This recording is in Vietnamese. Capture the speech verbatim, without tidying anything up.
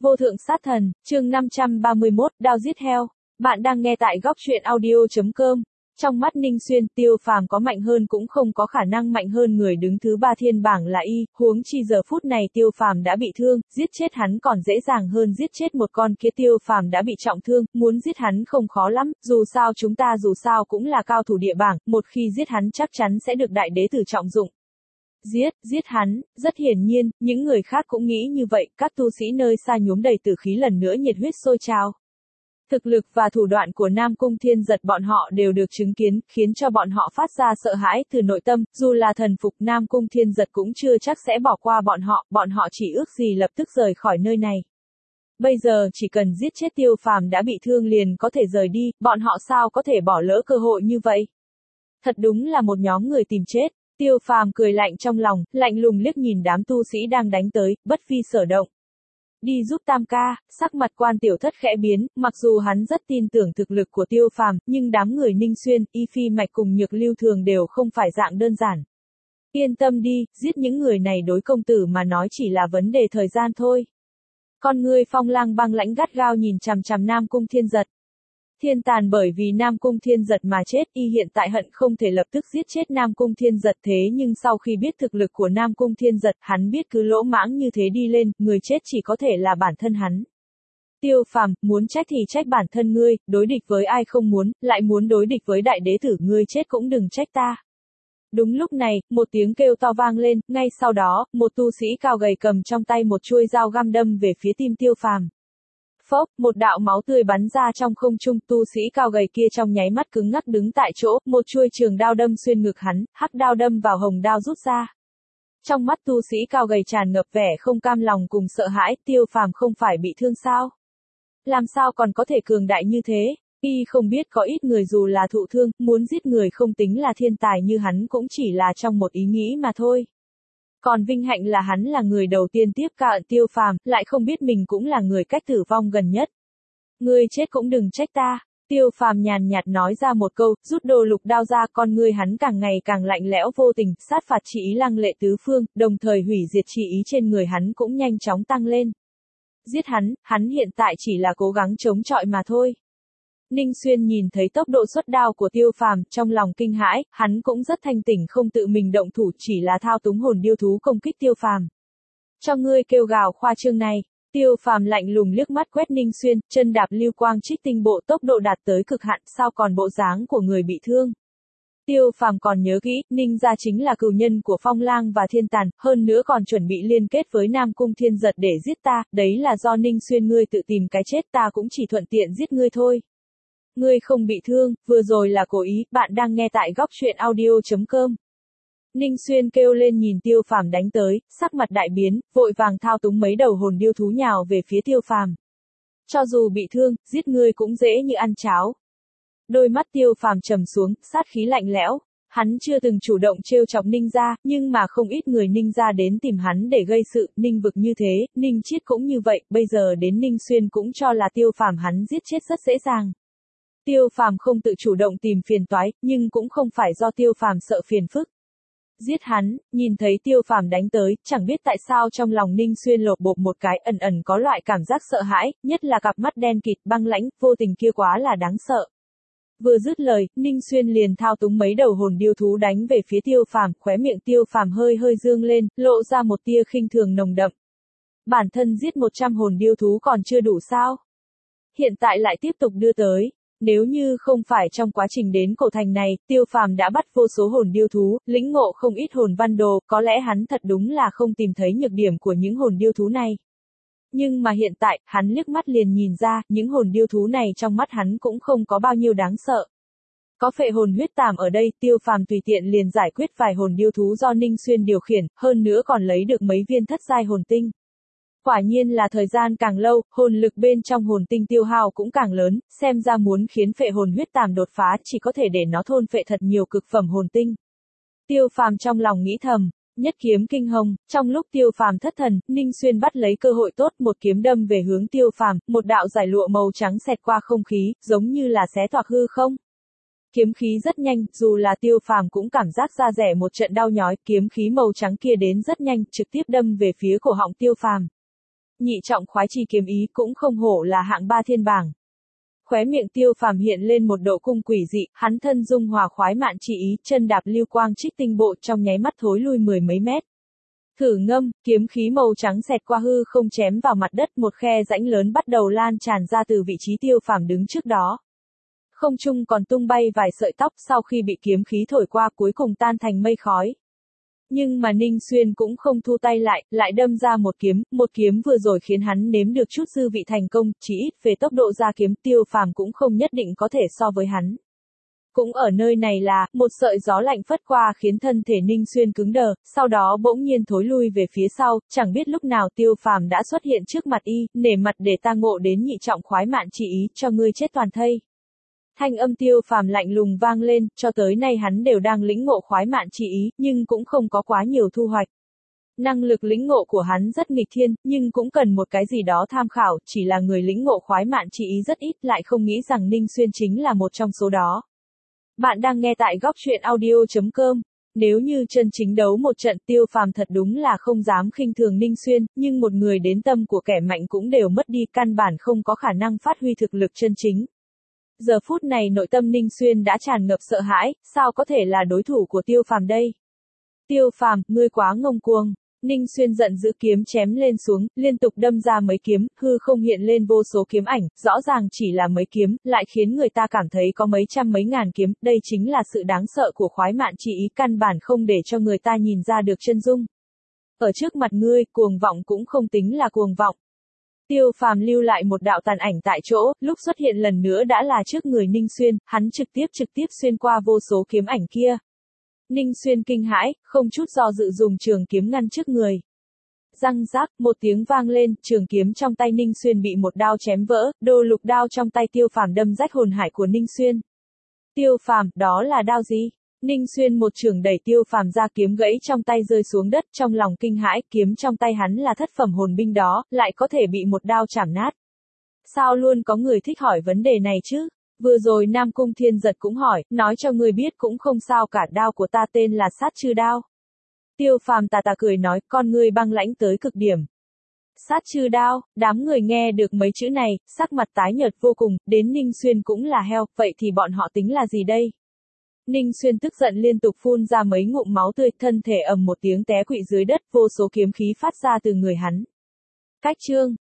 Vô thượng sát thần, chương năm trăm ba mươi mốt, đao giết heo. Bạn đang nghe tại góc truyện audio chấm com. Trong mắt Ninh Xuyên, Tiêu Phàm có mạnh hơn cũng không có khả năng mạnh hơn người đứng thứ ba thiên bảng là y, huống chi giờ phút này Tiêu Phàm đã bị thương, giết chết hắn còn dễ dàng hơn giết chết một con kia. Tiêu Phàm đã bị trọng thương, muốn giết hắn không khó lắm, dù sao chúng ta dù sao cũng là cao thủ địa bảng, một khi giết hắn chắc chắn sẽ được đại đế tử trọng dụng. Giết, giết hắn, rất hiển nhiên, những người khác cũng nghĩ như vậy, các tu sĩ nơi xa nhuốm đầy tử khí lần nữa nhiệt huyết sôi trào. Thực lực và thủ đoạn của Nam Cung Thiên Giật bọn họ đều được chứng kiến, khiến cho bọn họ phát ra sợ hãi từ nội tâm, dù là thần phục Nam Cung Thiên Giật cũng chưa chắc sẽ bỏ qua bọn họ, bọn họ chỉ ước gì lập tức rời khỏi nơi này. Bây giờ chỉ cần giết chết Tiêu Phàm đã bị thương liền có thể rời đi, bọn họ sao có thể bỏ lỡ cơ hội như vậy? Thật đúng là một nhóm người tìm chết. Tiêu Phàm cười lạnh trong lòng, lạnh lùng liếc nhìn đám tu sĩ đang đánh tới, bất vi sở động. Đi giúp Tam ca, sắc mặt Quan Tiểu Thất khẽ biến, mặc dù hắn rất tin tưởng thực lực của Tiêu Phàm, nhưng đám người Ninh Xuyên, Y Phi Mạch cùng Nhược Lưu Thường đều không phải dạng đơn giản. Yên tâm đi, giết những người này đối công tử mà nói chỉ là vấn đề thời gian thôi. Con ngươi Phong Lang băng lãnh gắt gao nhìn chằm chằm Nam Cung Thiên Giật. Thiên Tàn bởi vì Nam Cung Thiên Giật mà chết, y hiện tại hận không thể lập tức giết chết Nam Cung Thiên Giật, thế nhưng sau khi biết thực lực của Nam Cung Thiên Giật, hắn biết cứ lỗ mãng như thế đi lên, người chết chỉ có thể là bản thân hắn. Tiêu Phàm, muốn trách thì trách bản thân ngươi, đối địch với ai không muốn, lại muốn đối địch với đại đế tử, ngươi chết cũng đừng trách ta. Đúng lúc này, một tiếng kêu to vang lên, ngay sau đó, một tu sĩ cao gầy cầm trong tay một chuôi dao găm đâm về phía tim Tiêu Phàm. Phốc, một đạo máu tươi bắn ra trong không trung, tu sĩ cao gầy kia trong nháy mắt cứng ngắc đứng tại chỗ, một chuôi trường đao đâm xuyên ngực hắn, hắc đao đâm vào hồng đao rút ra. Trong mắt tu sĩ cao gầy tràn ngập vẻ không cam lòng cùng sợ hãi, Tiêu Phàm không phải bị thương sao? Làm sao còn có thể cường đại như thế? Y không biết có ít người dù là thụ thương, muốn giết người không tính là thiên tài như hắn cũng chỉ là trong một ý nghĩ mà thôi. Còn vinh hạnh là hắn là người đầu tiên tiếp cận Tiêu Phàm, lại không biết mình cũng là người cách tử vong gần nhất. Ngươi chết cũng đừng trách ta. Tiêu Phàm nhàn nhạt nói ra một câu, rút đồ lục đao ra, con ngươi hắn càng ngày càng lạnh lẽo vô tình, sát phạt chỉ ý lăng lệ tứ phương, đồng thời hủy diệt chỉ ý trên người hắn cũng nhanh chóng tăng lên. Giết hắn, hắn hiện tại chỉ là cố gắng chống chọi mà thôi. Ninh Xuyên nhìn thấy tốc độ xuất đao của Tiêu Phàm, trong lòng kinh hãi, hắn cũng rất thanh tỉnh không tự mình động thủ, chỉ là thao túng hồn điêu thú công kích Tiêu Phàm. Cho ngươi kêu gào khoa trương này, Tiêu Phàm lạnh lùng liếc mắt quét Ninh Xuyên, chân đạp lưu quang trích tinh bộ, tốc độ đạt tới cực hạn, sao còn bộ dáng của người bị thương. Tiêu Phàm còn nhớ kỹ, Ninh gia chính là cừu nhân của Phong Lang và Thiên Tàn, hơn nữa còn chuẩn bị liên kết với Nam Cung Thiên Giật để giết ta, đấy là do Ninh Xuyên ngươi tự tìm cái chết, ta cũng chỉ thuận tiện giết ngươi thôi. Ngươi không bị thương, vừa rồi là cố ý, bạn đang nghe tại góc truyện audio chấm com. Ninh Xuyên kêu lên nhìn Tiêu Phàm đánh tới, sắc mặt đại biến, vội vàng thao túng mấy đầu hồn điêu thú nhào về phía Tiêu Phàm. Cho dù bị thương, giết ngươi cũng dễ như ăn cháo. Đôi mắt Tiêu Phàm trầm xuống, sát khí lạnh lẽo. Hắn chưa từng chủ động trêu chọc Ninh gia, nhưng mà không ít người Ninh gia đến tìm hắn để gây sự, Ninh Vực như thế, Ninh Chiết cũng như vậy, bây giờ đến Ninh Xuyên cũng cho là Tiêu Phàm hắn giết chết rất dễ dàng. Tiêu Phàm không tự chủ động tìm phiền toái, nhưng cũng không phải do Tiêu Phàm sợ phiền phức. Giết hắn, nhìn thấy Tiêu Phàm đánh tới, chẳng biết tại sao trong lòng Ninh Xuyên lột bột một cái, ẩn ẩn có loại cảm giác sợ hãi, nhất là cặp mắt đen kịt băng lãnh, vô tình kia quá là đáng sợ. Vừa dứt lời, Ninh Xuyên liền thao túng mấy đầu hồn điêu thú đánh về phía Tiêu Phàm, khóe miệng Tiêu Phàm hơi hơi dương lên, lộ ra một tia khinh thường nồng đậm. Bản thân giết một trăm hồn điêu thú còn chưa đủ sao? Hiện tại lại tiếp tục đưa tới. Nếu như không phải trong quá trình đến cổ thành này, Tiêu Phàm đã bắt vô số hồn điêu thú, lĩnh ngộ không ít hồn văn đồ, có lẽ hắn thật đúng là không tìm thấy nhược điểm của những hồn điêu thú này. Nhưng mà hiện tại, hắn liếc mắt liền nhìn ra, những hồn điêu thú này trong mắt hắn cũng không có bao nhiêu đáng sợ. Có phệ hồn huyết tàm ở đây, Tiêu Phàm tùy tiện liền giải quyết vài hồn điêu thú do Ninh Xuyên điều khiển, hơn nữa còn lấy được mấy viên thất giai hồn tinh. Quả nhiên là thời gian càng lâu, hồn lực bên trong hồn tinh tiêu hao cũng càng lớn, xem ra muốn khiến phệ hồn huyết tàm đột phá chỉ có thể để nó thôn phệ thật nhiều cực phẩm hồn tinh. Tiêu Phàm trong lòng nghĩ thầm, nhất kiếm kinh hồng, trong lúc Tiêu Phàm thất thần, Ninh Xuyên bắt lấy cơ hội tốt, một kiếm đâm về hướng Tiêu Phàm, một đạo giải lụa màu trắng xẹt qua không khí, giống như là xé toạc hư không. Kiếm khí rất nhanh, dù là Tiêu Phàm cũng cảm giác da rẻ một trận đau nhói, kiếm khí màu trắng kia đến rất nhanh, trực tiếp đâm về phía cổ họng Tiêu Phàm. nhị trọng khoái chi kiếm ý cũng không hổ là hạng ba thiên bảng. Khóe miệng Tiêu Phàm hiện lên một độ cung quỷ dị, hắn thân dung hòa khoái mạn chi ý, chân đạp lưu quang trích tinh bộ trong nháy mắt thối lui mười mấy mét. Thử ngâm, kiếm khí màu trắng xẹt qua hư không chém vào mặt đất, một khe rãnh lớn bắt đầu lan tràn ra từ vị trí Tiêu Phàm đứng trước đó. Không trung còn tung bay vài sợi tóc sau khi bị kiếm khí thổi qua cuối cùng tan thành mây khói. Nhưng mà Ninh Xuyên cũng không thu tay lại, lại đâm ra một kiếm, một kiếm vừa rồi khiến hắn nếm được chút dư vị thành công, chỉ ít về tốc độ ra kiếm Tiêu Phàm cũng không nhất định có thể so với hắn. Cũng ở nơi này là, một sợi gió lạnh phất qua khiến thân thể Ninh Xuyên cứng đờ, sau đó bỗng nhiên thối lui về phía sau, chẳng biết lúc nào Tiêu Phàm đã xuất hiện trước mặt y, nể mặt để ta ngộ đến nhị trọng khoái mạn chỉ ý, cho ngươi chết toàn thây. Thanh âm Tiêu Phàm lạnh lùng vang lên, cho tới nay hắn đều đang lĩnh ngộ khoái mạn chỉ ý, nhưng cũng không có quá nhiều thu hoạch. Năng lực lĩnh ngộ của hắn rất nghịch thiên, nhưng cũng cần một cái gì đó tham khảo, chỉ là người lĩnh ngộ khoái mạn chỉ ý rất ít, lại không nghĩ rằng Ninh Xuyên chính là một trong số đó. Bạn đang nghe tại góc truyện audio chấm com. Nếu như chân chính đấu một trận, Tiêu Phàm thật đúng là không dám khinh thường Ninh Xuyên, nhưng một người đến tâm của kẻ mạnh cũng đều mất đi, căn bản không có khả năng phát huy thực lực chân chính. Giờ phút này nội tâm Ninh Xuyên đã tràn ngập sợ hãi, sao có thể là đối thủ của Tiêu Phàm đây? Tiêu Phàm, ngươi quá ngông cuồng. Ninh Xuyên giận dữ kiếm chém lên xuống, liên tục đâm ra mấy kiếm, hư không hiện lên vô số kiếm ảnh, rõ ràng chỉ là mấy kiếm, lại khiến người ta cảm thấy có mấy trăm mấy ngàn kiếm, đây chính là sự đáng sợ của khoái mạn chỉ ý, căn bản không để cho người ta nhìn ra được chân dung. Ở trước mặt ngươi, cuồng vọng cũng không tính là cuồng vọng. Tiêu Phàm lưu lại một đạo tàn ảnh tại chỗ, lúc xuất hiện lần nữa đã là trước người Ninh Xuyên, hắn trực tiếp trực tiếp xuyên qua vô số kiếm ảnh kia. Ninh Xuyên kinh hãi, không chút do dự dùng trường kiếm ngăn trước người. Răng rác, một tiếng vang lên, trường kiếm trong tay Ninh Xuyên bị một đao chém vỡ, đồ lục đao trong tay Tiêu Phàm đâm rách hồn hải của Ninh Xuyên. Tiêu Phàm, đó là đao gì? Ninh Xuyên một trường đẩy Tiêu Phàm ra, kiếm gãy trong tay rơi xuống đất, trong lòng kinh hãi, kiếm trong tay hắn là thất phẩm hồn binh đó, lại có thể bị một đao chảm nát. Sao luôn có người thích hỏi vấn đề này chứ? Vừa rồi Nam Cung Thiên Giật cũng hỏi, nói cho người biết cũng không sao cả, đao của ta tên là sát chư đao. Tiêu Phàm tà tà cười nói, con ngươi băng lãnh tới cực điểm. Sát chư đao, đám người nghe được mấy chữ này, sắc mặt tái nhợt vô cùng, đến Ninh Xuyên cũng là heo, vậy thì bọn họ tính là gì đây? Ninh Xuyên tức giận liên tục phun ra mấy ngụm máu tươi, thân thể ầm một tiếng té quỵ dưới đất, vô số kiếm khí phát ra từ người hắn. Cách chương